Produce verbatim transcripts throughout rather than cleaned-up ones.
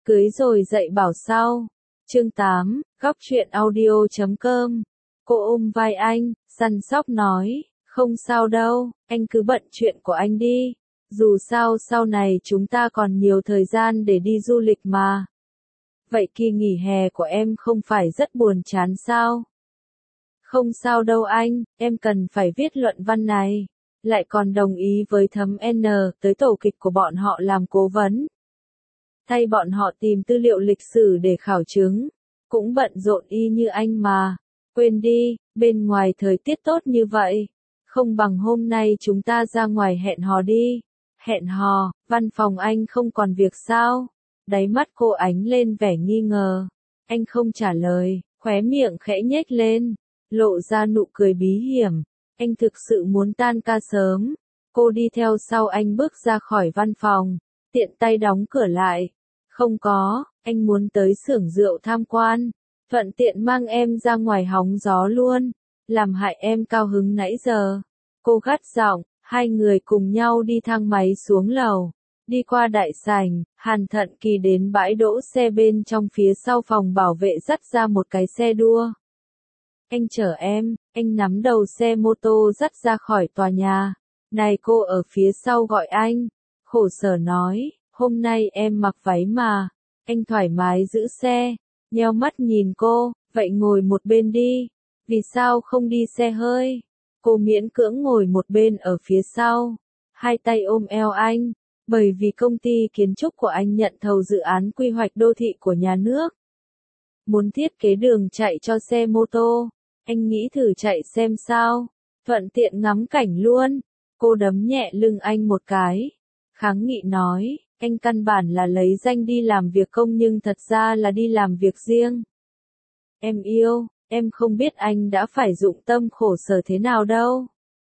Cưới rồi dạy bảo sau. Chương tám, góc truyện audio chấm com. Cô ôm vai anh, săn sóc nói, không sao đâu, anh cứ bận chuyện của anh đi. Dù sao sau này chúng ta còn nhiều thời gian để đi du lịch mà. Vậy kỳ nghỉ hè của em không phải rất buồn chán sao? Không sao đâu anh, em cần phải viết luận văn này. Lại còn đồng ý với Thấm N tới tổ kịch của bọn họ làm cố vấn. Thay bọn họ tìm tư liệu lịch sử để khảo chứng. Cũng bận rộn y như anh mà. Quên đi, bên ngoài thời tiết tốt như vậy. Không bằng hôm nay chúng ta ra ngoài hẹn hò đi. Hẹn hò, văn phòng anh không còn việc sao? Đáy mắt cô ánh lên vẻ nghi ngờ. Anh không trả lời, khóe miệng khẽ nhếch lên. Lộ ra nụ cười bí hiểm. Anh thực sự muốn tan ca sớm. Cô đi theo sau anh bước ra khỏi văn phòng. Tiện tay đóng cửa lại. Không có, anh muốn tới xưởng rượu tham quan. Thuận tiện mang em ra ngoài hóng gió luôn. Làm hại em cao hứng nãy giờ. Cô gắt giọng, hai người cùng nhau đi thang máy xuống lầu. Đi qua đại sảnh, Hàn Thận Kỳ đến bãi đỗ xe bên trong phía sau phòng bảo vệ dắt ra một cái xe đua. Anh chở em, anh nắm đầu xe mô tô dắt ra khỏi tòa nhà. Này cô ở phía sau gọi anh. Khổ sở nói, hôm nay em mặc váy mà. Anh thoải mái giữ xe. Nheo mắt nhìn cô, vậy ngồi một bên đi. Vì sao không đi xe hơi? Cô miễn cưỡng ngồi một bên ở phía sau. Hai tay ôm eo anh. Bởi vì công ty kiến trúc của anh nhận thầu dự án quy hoạch đô thị của nhà nước. Muốn thiết kế đường chạy cho xe mô tô. Anh nghĩ thử chạy xem sao. Thuận tiện ngắm cảnh luôn. Cô đấm nhẹ lưng anh một cái. Kháng nghị nói, anh căn bản là lấy danh đi làm việc công nhưng thật ra là đi làm việc riêng. Em yêu, em không biết anh đã phải dụng tâm khổ sở thế nào đâu.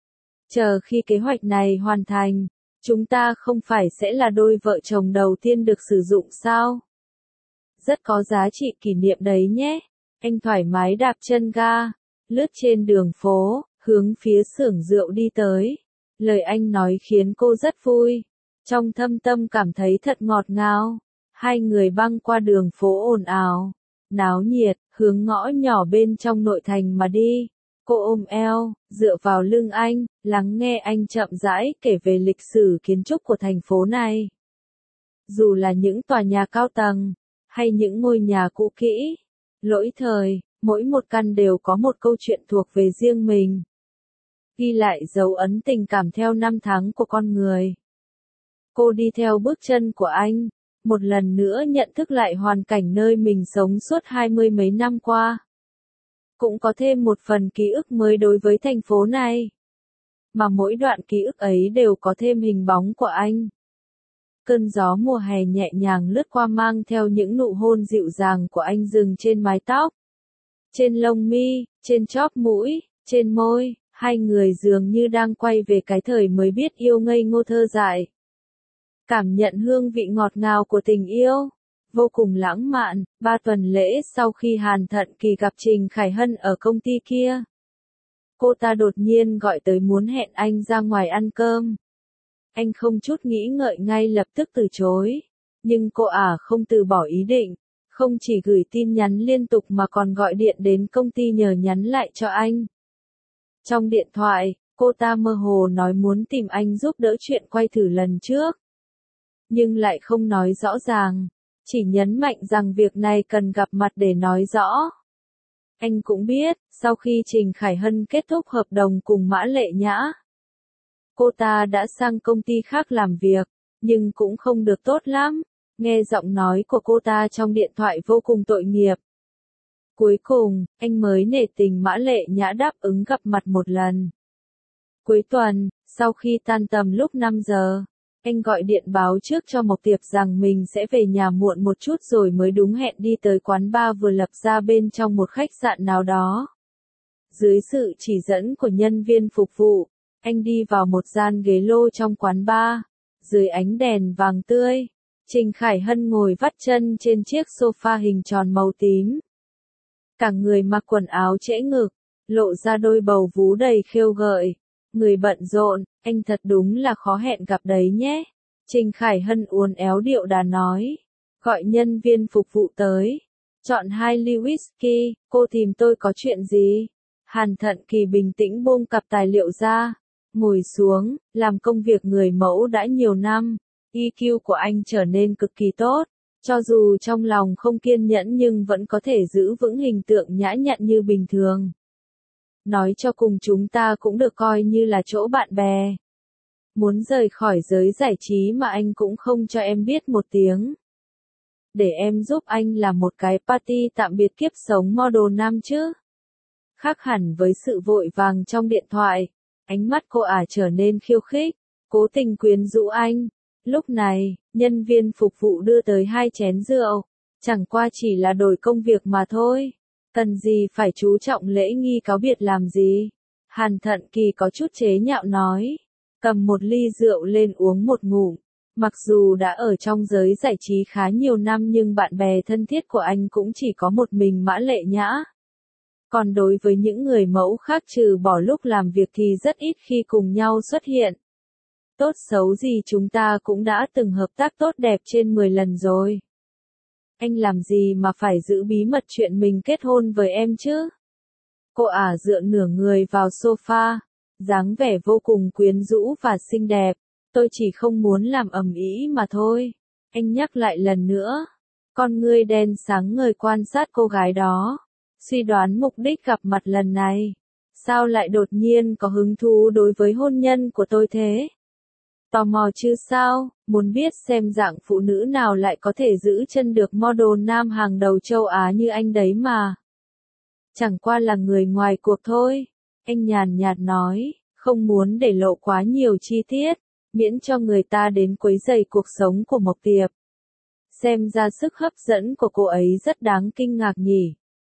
Chờ khi kế hoạch này hoàn thành, chúng ta không phải sẽ là đôi vợ chồng đầu tiên được sử dụng sao? Rất có giá trị kỷ niệm đấy nhé. Anh thoải mái đạp chân ga, lướt trên đường phố, hướng phía xưởng rượu đi tới. Lời anh nói khiến cô rất vui. Trong thâm tâm cảm thấy thật ngọt ngào. Hai người băng qua đường phố ồn ào, náo nhiệt, hướng ngõ nhỏ bên trong nội thành mà đi. Cô ôm eo, dựa vào lưng anh, lắng nghe anh chậm rãi kể về lịch sử kiến trúc của thành phố này. Dù là những tòa nhà cao tầng, hay những ngôi nhà cũ kỹ, lỗi thời, mỗi một căn đều có một câu chuyện thuộc về riêng mình. Ghi lại dấu ấn tình cảm theo năm tháng của con người. Cô đi theo bước chân của anh, một lần nữa nhận thức lại hoàn cảnh nơi mình sống suốt hai mươi mấy năm qua. Cũng có thêm một phần ký ức mới đối với thành phố này. Mà mỗi đoạn ký ức ấy đều có thêm hình bóng của anh. Cơn gió mùa hè nhẹ nhàng lướt qua mang theo những nụ hôn dịu dàng của anh dừng trên mái tóc. Trên lông mi, trên chóp mũi, trên môi, hai người dường như đang quay về cái thời mới biết yêu ngây ngô thơ dại. Cảm nhận hương vị ngọt ngào của tình yêu. Vô cùng lãng mạn, ba tuần lễ sau khi Hàn Thận Kỳ gặp Trình Khải Hân ở công ty kia. Cô ta đột nhiên gọi tới muốn hẹn anh ra ngoài ăn cơm. Anh không chút nghĩ ngợi ngay lập tức từ chối. Nhưng cô ả không từ bỏ ý định. Không chỉ gửi tin nhắn liên tục mà còn gọi điện đến công ty nhờ nhắn lại cho anh. Trong điện thoại, cô ta mơ hồ nói muốn tìm anh giúp đỡ chuyện quay thử lần trước. Nhưng lại không nói rõ ràng. Chỉ nhấn mạnh rằng việc này cần gặp mặt để nói rõ. Anh cũng biết, sau khi Trình Khải Hân kết thúc hợp đồng cùng Mã Lệ Nhã, cô ta đã sang công ty khác làm việc, nhưng cũng không được tốt lắm. Nghe giọng nói của cô ta trong điện thoại vô cùng tội nghiệp. Cuối cùng, anh mới nể tình Mã Lệ Nhã đáp ứng gặp mặt một lần. Cuối tuần, sau khi tan tầm lúc năm giờ, anh gọi điện báo trước cho Mộc Tiệp rằng mình sẽ về nhà muộn một chút rồi mới đúng hẹn đi tới quán bar vừa lập ra bên trong một khách sạn nào đó. Dưới sự chỉ dẫn của nhân viên phục vụ, anh đi vào một gian ghế lô trong quán bar. Dưới ánh đèn vàng tươi, Trình Khải Hân ngồi vắt chân trên chiếc sofa hình tròn màu tím. Cả người mặc quần áo trễ ngực, lộ ra đôi bầu vú đầy khêu gợi. Người bận rộn, anh thật đúng là khó hẹn gặp đấy nhé. Trình Khải Hân uốn éo điệu đà nói. gọi nhân viên phục vụ tới. Chọn hai ly whisky, cô tìm tôi có chuyện gì? Hàn Thận Kỳ bình tĩnh buông cặp tài liệu ra, ngồi xuống, làm công việc người mẫu đã nhiều năm. e quy của anh trở nên cực kỳ tốt, cho dù trong lòng không kiên nhẫn nhưng vẫn có thể giữ vững hình tượng nhã nhặn như bình thường. Nói cho cùng chúng ta cũng được coi như là chỗ bạn bè. Muốn rời khỏi giới giải trí mà anh cũng không cho em biết một tiếng. Để em giúp anh làm một cái party tạm biệt kiếp sống model nam chứ. Khác hẳn với sự vội vàng trong điện thoại, ánh mắt cô ả trở nên khiêu khích, cố tình quyến rũ anh. Lúc này, nhân viên phục vụ đưa tới hai chén rượu, chẳng qua chỉ là đổi công việc mà thôi. Cần gì phải chú trọng lễ nghi cáo biệt làm gì? Hàn Thận Kỳ có chút chế nhạo nói, cầm một ly rượu lên uống một ngụm. Mặc dù đã ở trong giới giải trí khá nhiều năm nhưng bạn bè thân thiết của anh cũng chỉ có một mình Mã Lệ Nhã. Còn đối với những người mẫu khác trừ bỏ lúc làm việc thì rất ít khi cùng nhau xuất hiện. Tốt xấu gì chúng ta cũng đã từng hợp tác tốt đẹp trên mười lần rồi. Anh làm gì mà phải giữ bí mật chuyện mình kết hôn với em chứ? Cô ả dựa nửa người vào sofa, dáng vẻ vô cùng quyến rũ và xinh đẹp. Tôi chỉ không muốn làm ầm ĩ mà thôi. Anh nhắc lại lần nữa. Con ngươi đen sáng ngời quan sát cô gái đó. Suy đoán mục đích gặp mặt lần này. Sao lại đột nhiên có hứng thú đối với hôn nhân của tôi thế? Tò mò chứ sao, muốn biết xem dạng phụ nữ nào lại có thể giữ chân được model nam hàng đầu châu Á như anh đấy mà. Chẳng qua là người ngoài cuộc thôi. Anh nhàn nhạt nói, không muốn để lộ quá nhiều chi tiết, miễn cho người ta đến quấy rầy cuộc sống của Mộc Tiệp. Xem ra sức hấp dẫn của cô ấy rất đáng kinh ngạc nhỉ.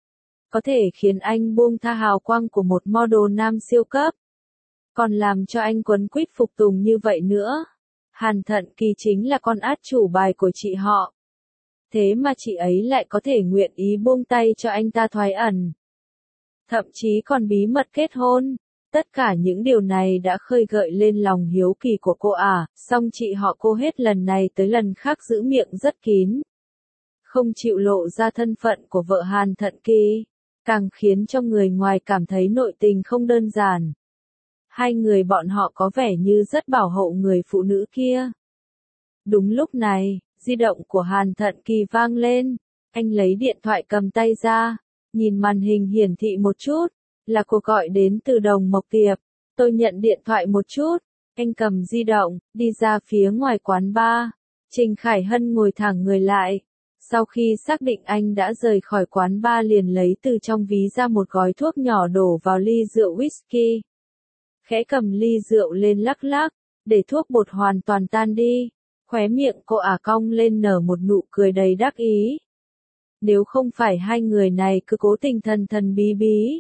Có thể khiến anh buông tha hào quang của một model nam siêu cấp. Còn làm cho anh quấn quýt phục tùng như vậy nữa. Hàn Thận Kỳ chính là con át chủ bài của chị họ. Thế mà chị ấy lại có thể nguyện ý buông tay cho anh ta thoái ẩn. Thậm chí còn bí mật kết hôn. Tất cả những điều này đã khơi gợi lên lòng hiếu kỳ của cô ả, song chị họ cô hết lần này tới lần khác giữ miệng rất kín. Không chịu lộ ra thân phận của vợ Hàn Thận Kỳ, càng khiến cho người ngoài cảm thấy nội tình không đơn giản. Hai người bọn họ có vẻ như rất bảo hộ người phụ nữ kia. Đúng lúc này, di động của Hàn Thận Kỳ vang lên. Anh lấy điện thoại cầm tay ra, nhìn màn hình hiển thị một chút. Là cuộc gọi đến từ Đồng Mộc Tiệp. Tôi nhận điện thoại một chút. Anh cầm di động, đi ra phía ngoài quán bar. Trình Khải Hân ngồi thẳng người lại. Sau khi xác định anh đã rời khỏi quán bar liền lấy từ trong ví ra một gói thuốc nhỏ đổ vào ly rượu whisky. Khẽ cầm ly rượu lên lắc lắc, để thuốc bột hoàn toàn tan đi. Khóe miệng cô ả cong lên nở một nụ cười đầy đắc ý. Nếu không phải hai người này cứ cố tình thần thần bí bí,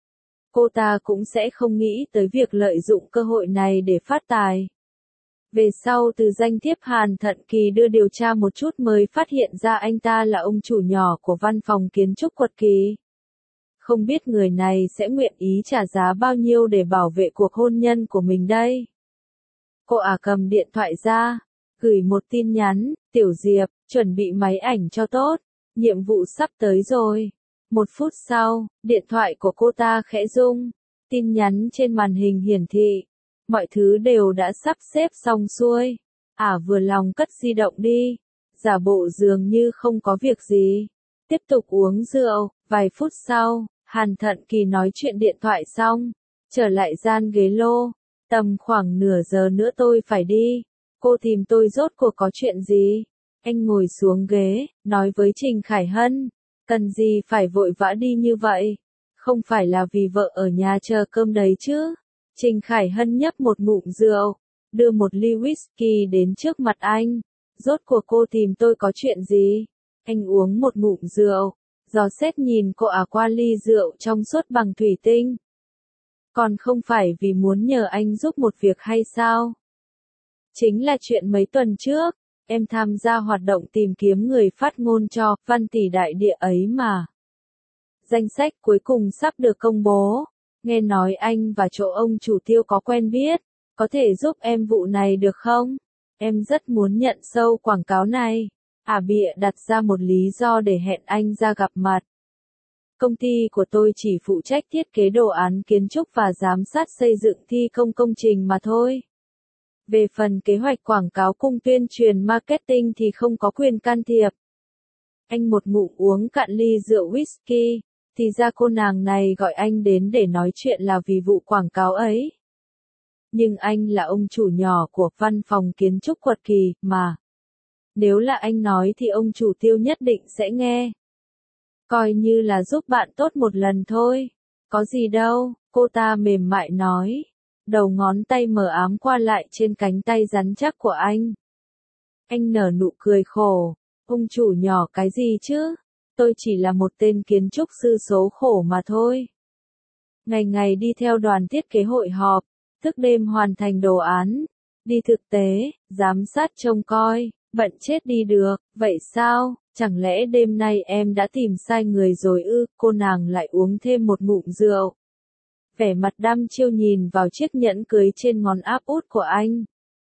cô ta cũng sẽ không nghĩ tới việc lợi dụng cơ hội này để phát tài. Về sau từ danh thiếp Hàn Thận Kỳ đưa điều tra một chút mới phát hiện ra anh ta là ông chủ nhỏ của văn phòng kiến trúc Quật Kỳ. Không biết người này sẽ nguyện ý trả giá bao nhiêu để bảo vệ cuộc hôn nhân của mình đây. Cô ả cầm điện thoại ra, gửi một tin nhắn, Tiểu Diệp, chuẩn bị máy ảnh cho tốt, nhiệm vụ sắp tới rồi. Một phút sau, điện thoại của cô ta khẽ rung, tin nhắn trên màn hình hiển thị. Mọi thứ đều đã sắp xếp xong xuôi. Ả vừa lòng cất di động đi, giả bộ dường như không có việc gì. Tiếp tục uống rượu, vài phút sau, Hàn Thận Kỳ nói chuyện điện thoại xong, trở lại gian ghế lô. Tầm khoảng nửa giờ nữa tôi phải đi. Cô tìm tôi rốt cuộc có chuyện gì? Anh ngồi xuống ghế, nói với Trình Khải Hân. Cần gì phải vội vã đi như vậy? Không phải là vì vợ ở nhà chờ cơm đấy chứ? Trình Khải Hân nhấp một ngụm rượu, đưa một ly whisky đến trước mặt anh. Rốt cuộc cô tìm tôi có chuyện gì? Anh uống một ngụm rượu, dò xét nhìn cô ả qua ly rượu trong suốt bằng thủy tinh. Còn không phải vì muốn nhờ anh giúp một việc hay sao? Chính là chuyện mấy tuần trước, em tham gia hoạt động tìm kiếm người phát ngôn cho Văn Tỷ Đại Địa ấy mà. Danh sách cuối cùng sắp được công bố. Nghe nói anh và chỗ ông chủ Tiêu có quen biết, có thể giúp em vụ này được không? Em rất muốn nhận show quảng cáo này. Ả bịa đặt ra một lý do để hẹn anh ra gặp mặt. Công ty của tôi chỉ phụ trách thiết kế đồ án kiến trúc và giám sát xây dựng thi công công trình mà thôi. Về phần kế hoạch quảng cáo cùng tuyên truyền marketing thì không có quyền can thiệp. Anh một ngụm uống cạn ly rượu whisky, thì ra cô nàng này gọi anh đến để nói chuyện là vì vụ quảng cáo ấy. Nhưng anh là ông chủ nhỏ của văn phòng kiến trúc Quật Kỳ, mà. Nếu là anh nói thì ông chủ Tiêu nhất định sẽ nghe. Coi như là giúp bạn tốt một lần thôi. Có gì đâu, cô ta mềm mại nói. Đầu ngón tay mờ ám qua lại trên cánh tay rắn chắc của anh. Anh nở nụ cười khổ. Ông chủ nhỏ cái gì chứ? Tôi chỉ là một tên kiến trúc sư số khổ mà thôi. Ngày ngày đi theo đoàn thiết kế hội họp, thức đêm hoàn thành đồ án, đi thực tế, giám sát trông coi, bận chết đi được, vậy sao? Chẳng lẽ đêm nay em đã tìm sai người rồi ư? Cô nàng lại uống thêm một ngụm rượu. Vẻ mặt đăm chiêu nhìn vào chiếc nhẫn cưới trên ngón áp út của anh.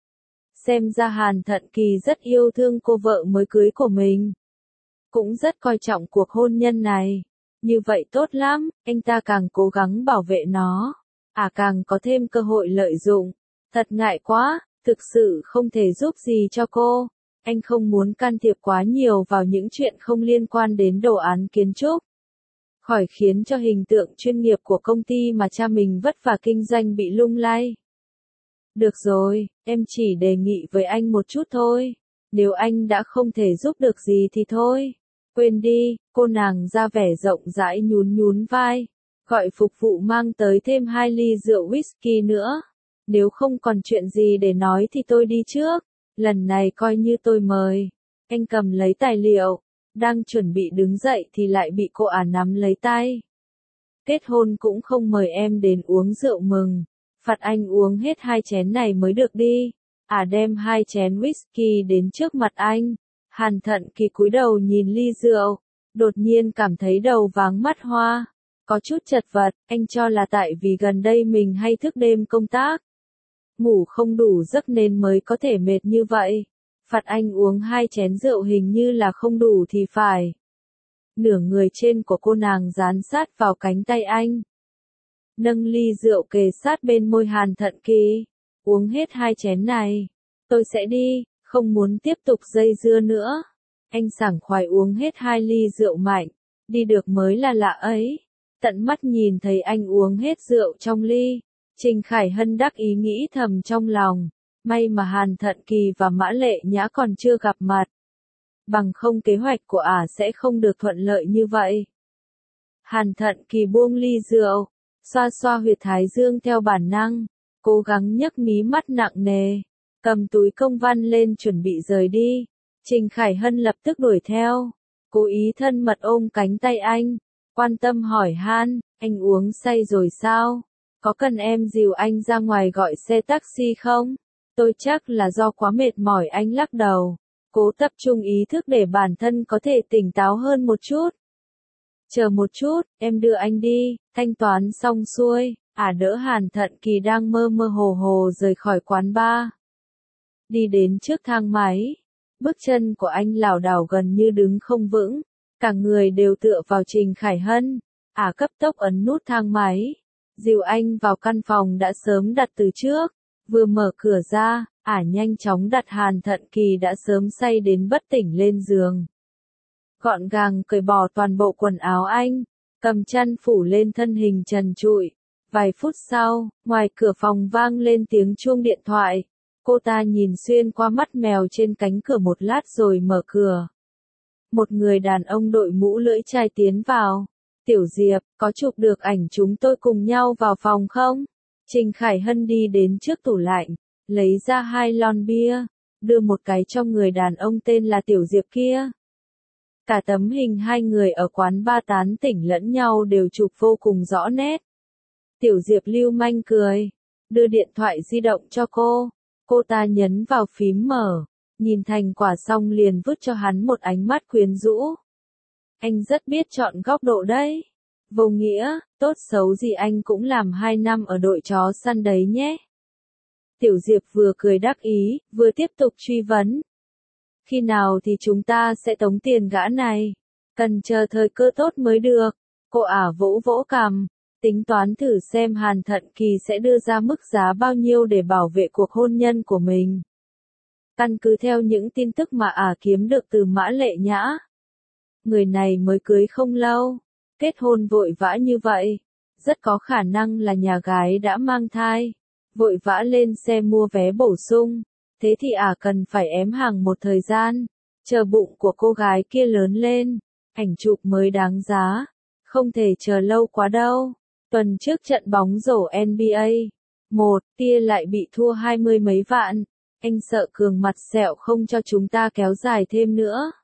Xem ra Hàn Thận Kỳ rất yêu thương cô vợ mới cưới của mình. Cũng rất coi trọng cuộc hôn nhân này. Như vậy tốt lắm, anh ta càng cố gắng bảo vệ nó. À càng có thêm cơ hội lợi dụng. Thật ngại quá, thực sự không thể giúp gì cho cô. Anh không muốn can thiệp quá nhiều vào những chuyện không liên quan đến đồ án kiến trúc. Khỏi khiến cho hình tượng chuyên nghiệp của công ty mà cha mình vất vả kinh doanh bị lung lay. Được rồi, em chỉ đề nghị với anh một chút thôi. Nếu anh đã không thể giúp được gì thì thôi. Quên đi, cô nàng ra vẻ rộng rãi nhún nhún vai. Gọi phục vụ mang tới thêm hai ly rượu whisky nữa. Nếu không còn chuyện gì để nói thì tôi đi trước. Lần này coi như tôi mời. Anh cầm lấy tài liệu. Đang chuẩn bị đứng dậy thì lại bị cô ả nắm lấy tay. Kết hôn cũng không mời em đến uống rượu mừng. Phạt anh uống hết hai chén này mới được đi. Ả đem hai chén whisky đến trước mặt anh. Hàn Thận Kỳ cúi đầu nhìn ly rượu. Đột nhiên cảm thấy đầu váng mắt hoa. Có chút chật vật, anh cho là tại vì gần đây mình hay thức đêm công tác. Ngủ không đủ giấc nên mới có thể mệt như vậy. Phạt anh uống hai chén rượu hình như là không đủ thì phải. Nửa người trên của cô nàng dán sát vào cánh tay anh. Nâng ly rượu kề sát bên môi Hàn Thận Kỳ. Uống hết hai chén này. Tôi sẽ đi, không muốn tiếp tục dây dưa nữa. Anh sảng khoái uống hết hai ly rượu mạnh. Đi được mới là lạ ấy. Tận mắt nhìn thấy anh uống hết rượu trong ly. Trình Khải Hân đắc ý nghĩ thầm trong lòng. May mà Hàn Thận Kỳ và Mã Lệ Nhã còn chưa gặp mặt. Bằng không kế hoạch của ả sẽ không được thuận lợi như vậy. Hàn Thận Kỳ buông ly rượu, xoa xoa huyệt thái dương theo bản năng, cố gắng nhấc mí mắt nặng nề, cầm túi công văn lên chuẩn bị rời đi. Trình Khải Hân lập tức đuổi theo, cố ý thân mật ôm cánh tay anh, quan tâm hỏi han, anh uống say rồi sao? Có cần em dìu anh ra ngoài gọi xe taxi không? Tôi chắc là do quá mệt mỏi. Anh lắc đầu, cố tập trung ý thức để bản thân có thể tỉnh táo hơn một chút. Chờ một chút, em đưa anh đi, thanh toán xong xuôi, ả đỡ Hàn Thận Kỳ đang mơ mơ hồ hồ rời khỏi quán bar. Đi đến trước thang máy, bước chân của anh lảo đảo gần như đứng không vững, cả người đều tựa vào Trình Khải Hân, ả cấp tốc ấn nút thang máy, dìu anh vào căn phòng đã sớm đặt từ trước. Vừa mở cửa ra, ả nhanh chóng đặt Hàn Thận Kỳ đã sớm say đến bất tỉnh lên giường. Gọn gàng cởi bỏ toàn bộ quần áo anh, cầm chăn phủ lên thân hình trần trụi. Vài phút sau, ngoài cửa phòng vang lên tiếng chuông điện thoại. Cô ta nhìn xuyên qua mắt mèo trên cánh cửa một lát rồi mở cửa. Một người đàn ông đội mũ lưỡi chai tiến vào. Tiểu Diệp, có chụp được ảnh chúng tôi cùng nhau vào phòng không? Trình Khải Hân đi đến trước tủ lạnh, lấy ra hai lon bia, đưa một cái cho người đàn ông tên là Tiểu Diệp kia. Cả tấm hình hai người ở quán ba tán tỉnh lẫn nhau đều chụp vô cùng rõ nét. Tiểu Diệp lưu manh cười, đưa điện thoại di động cho cô. Cô ta nhấn vào phím mở, nhìn thành quả xong liền vứt cho hắn một ánh mắt quyến rũ. Anh rất biết chọn góc độ đấy. Vô nghĩa, tốt xấu gì anh cũng làm hai năm ở đội chó săn đấy nhé. Tiểu Diệp vừa cười đắc ý, vừa tiếp tục truy vấn. Khi nào thì chúng ta sẽ tống tiền gã này? Cần chờ thời cơ tốt mới được. Cô ả vỗ vỗ cằm, tính toán thử xem Hàn Thận Kỳ sẽ đưa ra mức giá bao nhiêu để bảo vệ cuộc hôn nhân của mình. Căn cứ theo những tin tức mà ả kiếm được từ Mã Lệ Nhã, người này mới cưới không lâu, kết hôn vội vã như vậy, rất có khả năng là nhà gái đã mang thai, vội vã lên xe mua vé bổ sung, thế thì ả cần phải ém hàng một thời gian, chờ bụng của cô gái kia lớn lên, ảnh chụp mới đáng giá, không thể chờ lâu quá đâu. Tuần trước trận bóng rổ en bi ây, một tia lại bị thua hai mươi mấy vạn, anh sợ Cường mặt sẹo không cho chúng ta kéo dài thêm nữa.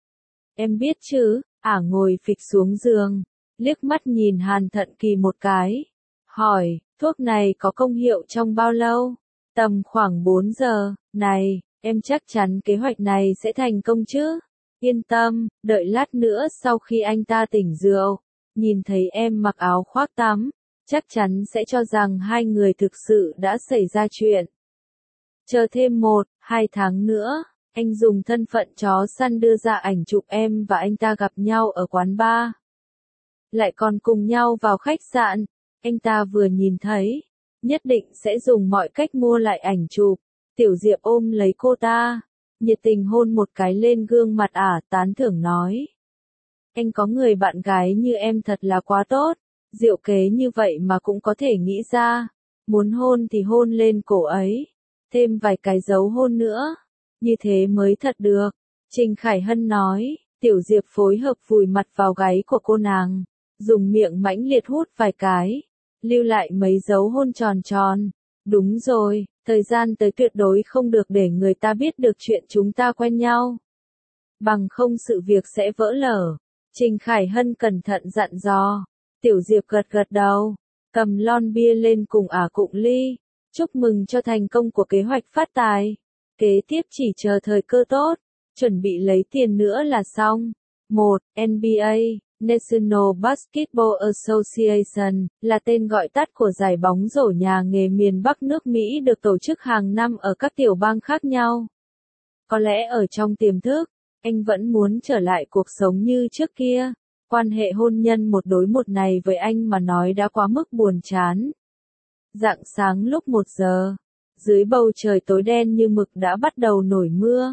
Em biết chứ, ả ngồi phịch xuống giường, liếc mắt nhìn Hàn Thận Kỳ một cái, hỏi, thuốc này có công hiệu trong bao lâu? Tầm khoảng bốn giờ, này, em chắc chắn kế hoạch này sẽ thành công chứ? Yên tâm, đợi lát nữa sau khi anh ta tỉnh rượu, nhìn thấy em mặc áo khoác tắm, chắc chắn sẽ cho rằng hai người thực sự đã xảy ra chuyện. Chờ thêm một, hai tháng nữa, anh dùng thân phận chó săn đưa ra ảnh chụp em và anh ta gặp nhau ở quán bar. Lại còn cùng nhau vào khách sạn, anh ta vừa nhìn thấy, nhất định sẽ dùng mọi cách mua lại ảnh chụp. Tiểu Diệp ôm lấy cô ta, nhiệt tình hôn một cái lên gương mặt ả, tán thưởng nói. Anh có người bạn gái như em thật là quá tốt, diệu kế như vậy mà cũng có thể nghĩ ra, muốn hôn thì hôn lên cổ ấy, thêm vài cái dấu hôn nữa, như thế mới thật được. Trình Khải Hân nói, Tiểu Diệp phối hợp vùi mặt vào gáy của cô nàng, dùng miệng mãnh liệt hút vài cái, lưu lại mấy dấu hôn tròn tròn. Đúng rồi, thời gian tới tuyệt đối không được để người ta biết được chuyện chúng ta quen nhau. Bằng không sự việc sẽ vỡ lở. Trình Khải Hân cẩn thận dặn dò. Tiểu Diệp gật gật đầu, cầm lon bia lên cùng ả cụng ly, chúc mừng cho thành công của kế hoạch phát tài. Kế tiếp chỉ chờ thời cơ tốt, chuẩn bị lấy tiền nữa là xong. một. en bi ây, National Basketball Association, là tên gọi tắt của giải bóng rổ nhà nghề miền Bắc nước Mỹ được tổ chức hàng năm ở các tiểu bang khác nhau. Có lẽ ở trong tiềm thức, anh vẫn muốn trở lại cuộc sống như trước kia. Quan hệ hôn nhân một đối một này với anh mà nói đã quá mức buồn chán. Rạng sáng lúc một giờ, dưới bầu trời tối đen như mực đã bắt đầu nổi mưa.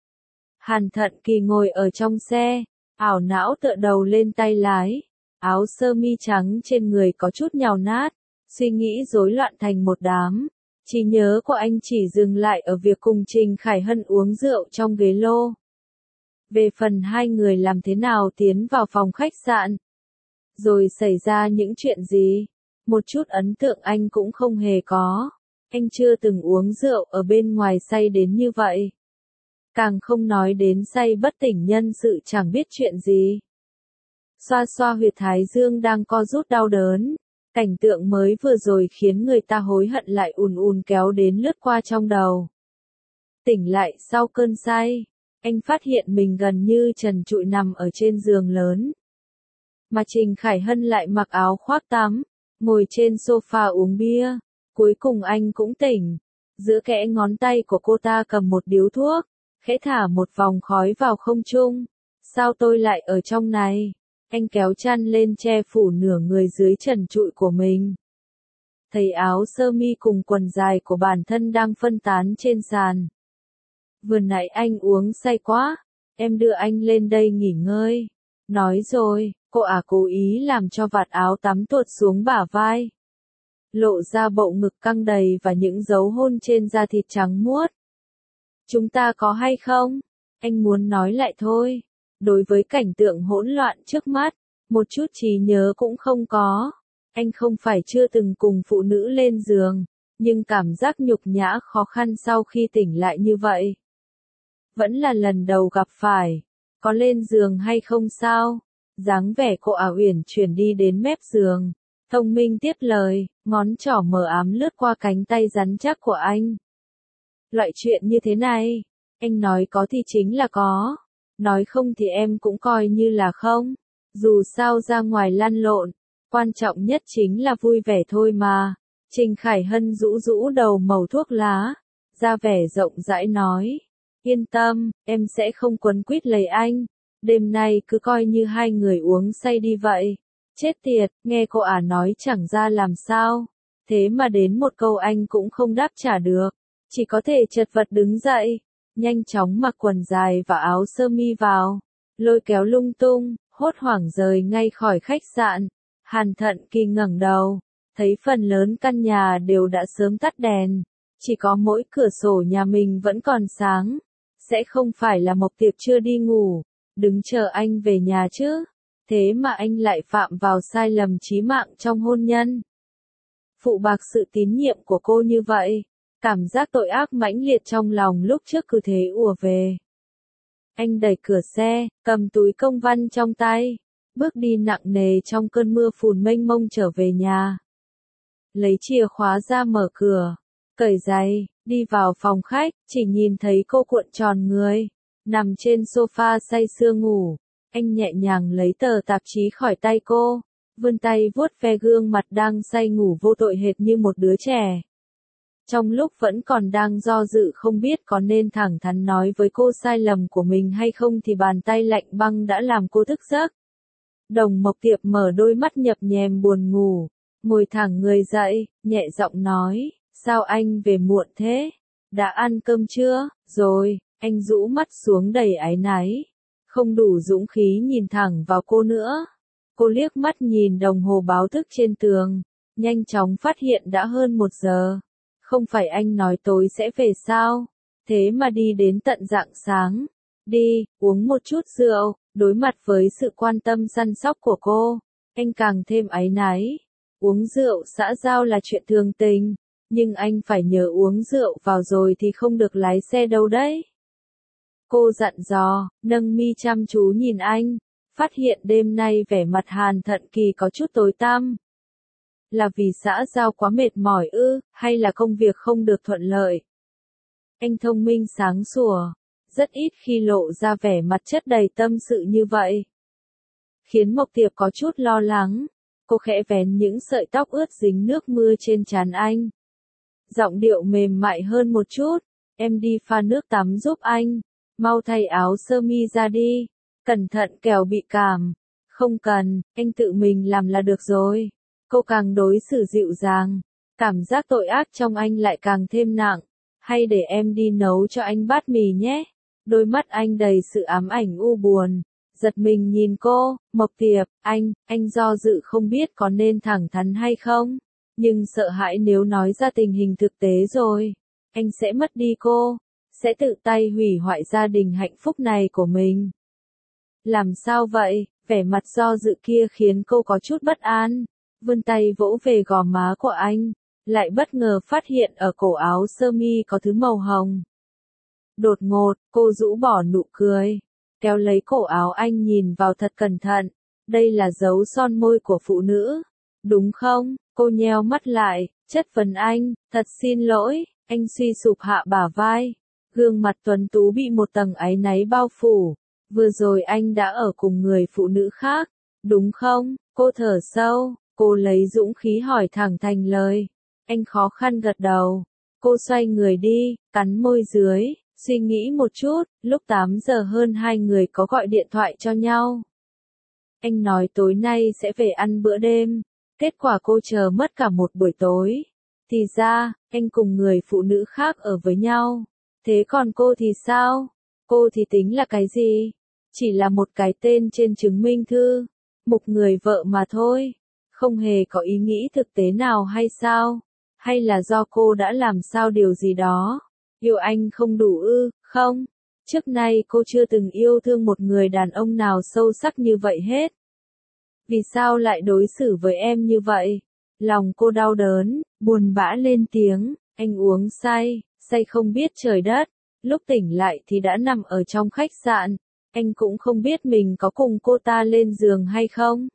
Hàn Thận Kỳ ngồi ở trong xe, ảo não tựa đầu lên tay lái, áo sơ mi trắng trên người có chút nhàu nát, suy nghĩ rối loạn thành một đám. Trí nhớ của anh chỉ dừng lại ở việc cùng Trình Khải Hân uống rượu trong ghế lô. Về phần hai người làm thế nào tiến vào phòng khách sạn, rồi xảy ra những chuyện gì, một chút ấn tượng anh cũng không hề có. Anh chưa từng uống rượu ở bên ngoài say đến như vậy. Càng không nói đến say bất tỉnh nhân sự chẳng biết chuyện gì. Xoa xoa huyệt thái dương đang co rút đau đớn. Cảnh tượng mới vừa rồi khiến người ta hối hận lại ùn ùn kéo đến lướt qua trong đầu. Tỉnh lại sau cơn say, anh phát hiện mình gần như trần trụi nằm ở trên giường lớn. Mà Trình Khải Hân lại mặc áo khoác tắm, ngồi trên sofa uống bia. Cuối cùng anh cũng tỉnh. Giữa kẽ ngón tay của cô ta cầm một điếu thuốc, khẽ thả một vòng khói vào không trung. Sao tôi lại ở trong này? Anh kéo chăn lên che phủ nửa người dưới trần trụi của mình. Thấy áo sơ mi cùng quần dài của bản thân đang phân tán trên sàn. Vừa nãy anh uống say quá, em đưa anh lên đây nghỉ ngơi. Nói rồi, cô ả cố ý làm cho vạt áo tắm tuột xuống bả vai. Lộ ra bộ ngực căng đầy và những dấu hôn trên da thịt trắng muốt. Chúng ta có hay không? Anh muốn nói lại thôi. Đối với cảnh tượng hỗn loạn trước mắt, một chút trí nhớ cũng không có. Anh không phải chưa từng cùng phụ nữ lên giường, nhưng cảm giác nhục nhã khó khăn sau khi tỉnh lại như vậy. Vẫn là lần đầu gặp phải. Có lên giường hay không sao? Dáng vẻ cô ả uyển chuyển đi đến mép giường. Thông minh tiếp lời, ngón trỏ mờ ám lướt qua cánh tay rắn chắc của anh. Loại chuyện như thế này, anh nói có thì chính là có, nói không thì em cũng coi như là không. Dù sao ra ngoài lăn lộn, quan trọng nhất chính là vui vẻ thôi mà. Trình Khải Hân rũ rũ đầu màu thuốc lá, ra vẻ rộng rãi nói. Yên tâm, em sẽ không quấn quýt lấy anh. Đêm nay cứ coi như hai người uống say đi vậy. Chết tiệt, nghe cô ả nói chẳng ra làm sao. Thế mà đến một câu anh cũng không đáp trả được. Chỉ có thể chật vật đứng dậy. Nhanh chóng mặc quần dài và áo sơ mi vào. Lôi kéo lung tung, hốt hoảng rời ngay khỏi khách sạn. Hàn Thận Kỳ ngẩng đầu. Thấy phần lớn căn nhà đều đã sớm tắt đèn. Chỉ có mỗi cửa sổ nhà mình vẫn còn sáng. Sẽ không phải là Mộc Tiệp chưa đi ngủ. Đứng chờ anh về nhà chứ. Thế mà anh lại phạm vào sai lầm chí mạng trong hôn nhân. Phụ bạc sự tín nhiệm của cô như vậy. Cảm giác tội ác mãnh liệt trong lòng lúc trước cứ thế ùa về. Anh đẩy cửa xe, cầm túi công văn trong tay. Bước đi nặng nề trong cơn mưa phùn mênh mông trở về nhà. Lấy chìa khóa ra mở cửa. Cởi giày, đi vào phòng khách, chỉ nhìn thấy cô cuộn tròn người. Nằm trên sofa say sưa ngủ. Anh nhẹ nhàng lấy tờ tạp chí khỏi tay cô. Vươn tay vuốt ve gương mặt đang say ngủ vô tội hệt như một đứa trẻ. Trong lúc vẫn còn đang do dự không biết có nên thẳng thắn nói với cô sai lầm của mình hay không thì bàn tay lạnh băng đã làm cô thức giấc. Đồng Mộc Tiệp mở đôi mắt nhập nhèm buồn ngủ, ngồi thẳng người dậy, nhẹ giọng nói, sao anh về muộn thế? Đã ăn cơm chưa? Rồi, anh rũ mắt xuống đầy áy náy, không đủ dũng khí nhìn thẳng vào cô nữa. Cô liếc mắt nhìn đồng hồ báo thức trên tường, nhanh chóng phát hiện đã hơn một giờ. Không phải anh nói tối sẽ về sao? Thế mà đi đến tận rạng sáng. Đi, uống một chút rượu. Đối mặt với sự quan tâm săn sóc của cô, anh càng thêm áy náy. Uống rượu xã giao là chuyện thường tình, nhưng anh phải nhớ uống rượu vào rồi thì không được lái xe đâu đấy. Cô dặn dò, nâng mi chăm chú nhìn anh, phát hiện đêm nay vẻ mặt Hàn Thận Kỳ có chút tối tăm. Là vì xã giao quá mệt mỏi ư, hay là công việc không được thuận lợi? Anh thông minh sáng sủa, rất ít khi lộ ra vẻ mặt chất đầy tâm sự như vậy. Khiến Mộc Tiệp có chút lo lắng, cô khẽ vén những sợi tóc ướt dính nước mưa trên trán anh. Giọng điệu mềm mại hơn một chút, em đi pha nước tắm giúp anh, mau thay áo sơ mi ra đi, cẩn thận kẻo bị cảm. Không cần, anh tự mình làm là được rồi. Cô càng đối xử dịu dàng, cảm giác tội ác trong anh lại càng thêm nặng. Hay để em đi nấu cho anh bát mì nhé. Đôi mắt anh đầy sự ám ảnh u buồn. Giật mình nhìn cô, Mộc Tiệp, anh, anh do dự không biết có nên thẳng thắn hay không. Nhưng sợ hãi nếu nói ra tình hình thực tế rồi, anh sẽ mất đi cô, sẽ tự tay hủy hoại gia đình hạnh phúc này của mình. Làm sao vậy? Vẻ mặt do dự kia khiến cô có chút bất an. Vươn tay vỗ về gò má của anh, lại bất ngờ phát hiện ở cổ áo sơ mi có thứ màu hồng. Đột ngột, cô rũ bỏ nụ cười, kéo lấy cổ áo anh nhìn vào thật cẩn thận. Đây là dấu son môi của phụ nữ, đúng không? Cô nheo mắt lại, chất vấn anh, thật xin lỗi. Anh suy sụp hạ bả vai, gương mặt tuấn tú bị một tầng áy náy bao phủ. Vừa rồi anh đã ở cùng người phụ nữ khác, đúng không? Cô thở sâu, cô lấy dũng khí hỏi thẳng thành lời. Anh khó khăn gật đầu. Cô xoay người đi, cắn môi dưới, suy nghĩ một chút. Lúc tám giờ hơn hai người có gọi điện thoại cho nhau. Anh nói tối nay sẽ về ăn bữa đêm. Kết quả cô chờ mất cả một buổi tối. Thì ra, anh cùng người phụ nữ khác ở với nhau. Thế còn cô thì sao? Cô thì tính là cái gì? Chỉ là một cái tên trên chứng minh thư. Mục người vợ mà thôi. Không hề có ý nghĩ thực tế nào hay sao? Hay là do cô đã làm sao điều gì đó? Yêu anh không đủ ư, không? Trước nay cô chưa từng yêu thương một người đàn ông nào sâu sắc như vậy hết. Vì sao lại đối xử với em như vậy? Lòng cô đau đớn, buồn bã lên tiếng. Anh uống say, say không biết trời đất. Lúc tỉnh lại thì đã nằm ở trong khách sạn. Anh cũng không biết mình có cùng cô ta lên giường hay không.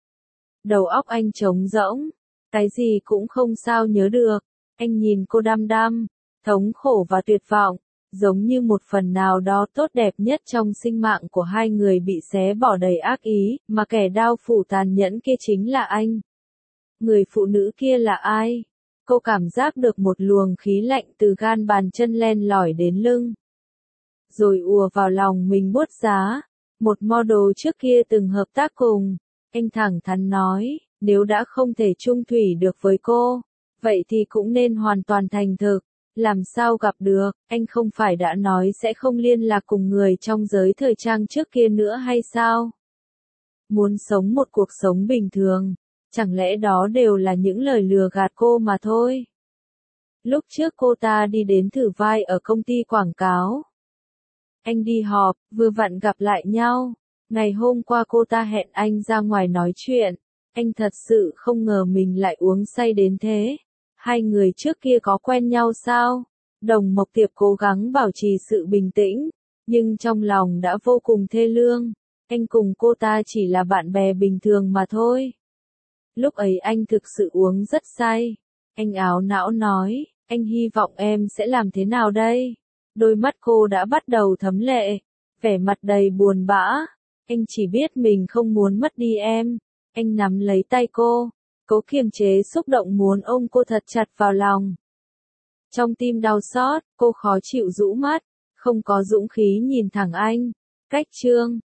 Đầu óc anh trống rỗng, cái gì cũng không sao nhớ được. Anh nhìn cô đăm đăm, thống khổ và tuyệt vọng, giống như một phần nào đó tốt đẹp nhất trong sinh mạng của hai người bị xé bỏ đầy ác ý, mà kẻ đao phủ tàn nhẫn kia chính là anh. Người phụ nữ kia là ai? Cô cảm giác được một luồng khí lạnh từ gan bàn chân len lỏi đến lưng. rồi ùa vào lòng mình buốt giá. Một model trước kia từng hợp tác cùng, anh thẳng thắn nói, nếu đã không thể chung thủy được với cô, vậy thì cũng nên hoàn toàn thành thực. Làm sao gặp được, anh không phải đã nói sẽ không liên lạc cùng người trong giới thời trang trước kia nữa hay sao? Muốn sống một cuộc sống bình thường, chẳng lẽ đó đều là những lời lừa gạt cô mà thôi. Lúc trước cô ta đi đến thử vai ở công ty quảng cáo. Anh đi họp, vừa vặn gặp lại nhau. Ngày hôm qua cô ta hẹn anh ra ngoài nói chuyện. Anh thật sự không ngờ mình lại uống say đến thế. Hai người trước kia có quen nhau sao? Đồng Mộc Tiệp cố gắng bảo trì sự bình tĩnh, nhưng trong lòng đã vô cùng thê lương. Anh cùng cô ta chỉ là bạn bè bình thường mà thôi. Lúc ấy anh thực sự uống rất say. Anh áo não nói, anh hy vọng em sẽ làm thế nào đây? Đôi mắt cô đã bắt đầu thấm lệ, vẻ mặt đầy buồn bã. Anh chỉ biết mình không muốn mất đi em. Anh nắm lấy tay cô, cố kiềm chế xúc động muốn ôm cô thật chặt vào lòng. Trong tim đau xót, cô khó chịu rũ mắt, không có dũng khí nhìn thẳng anh. Cách chương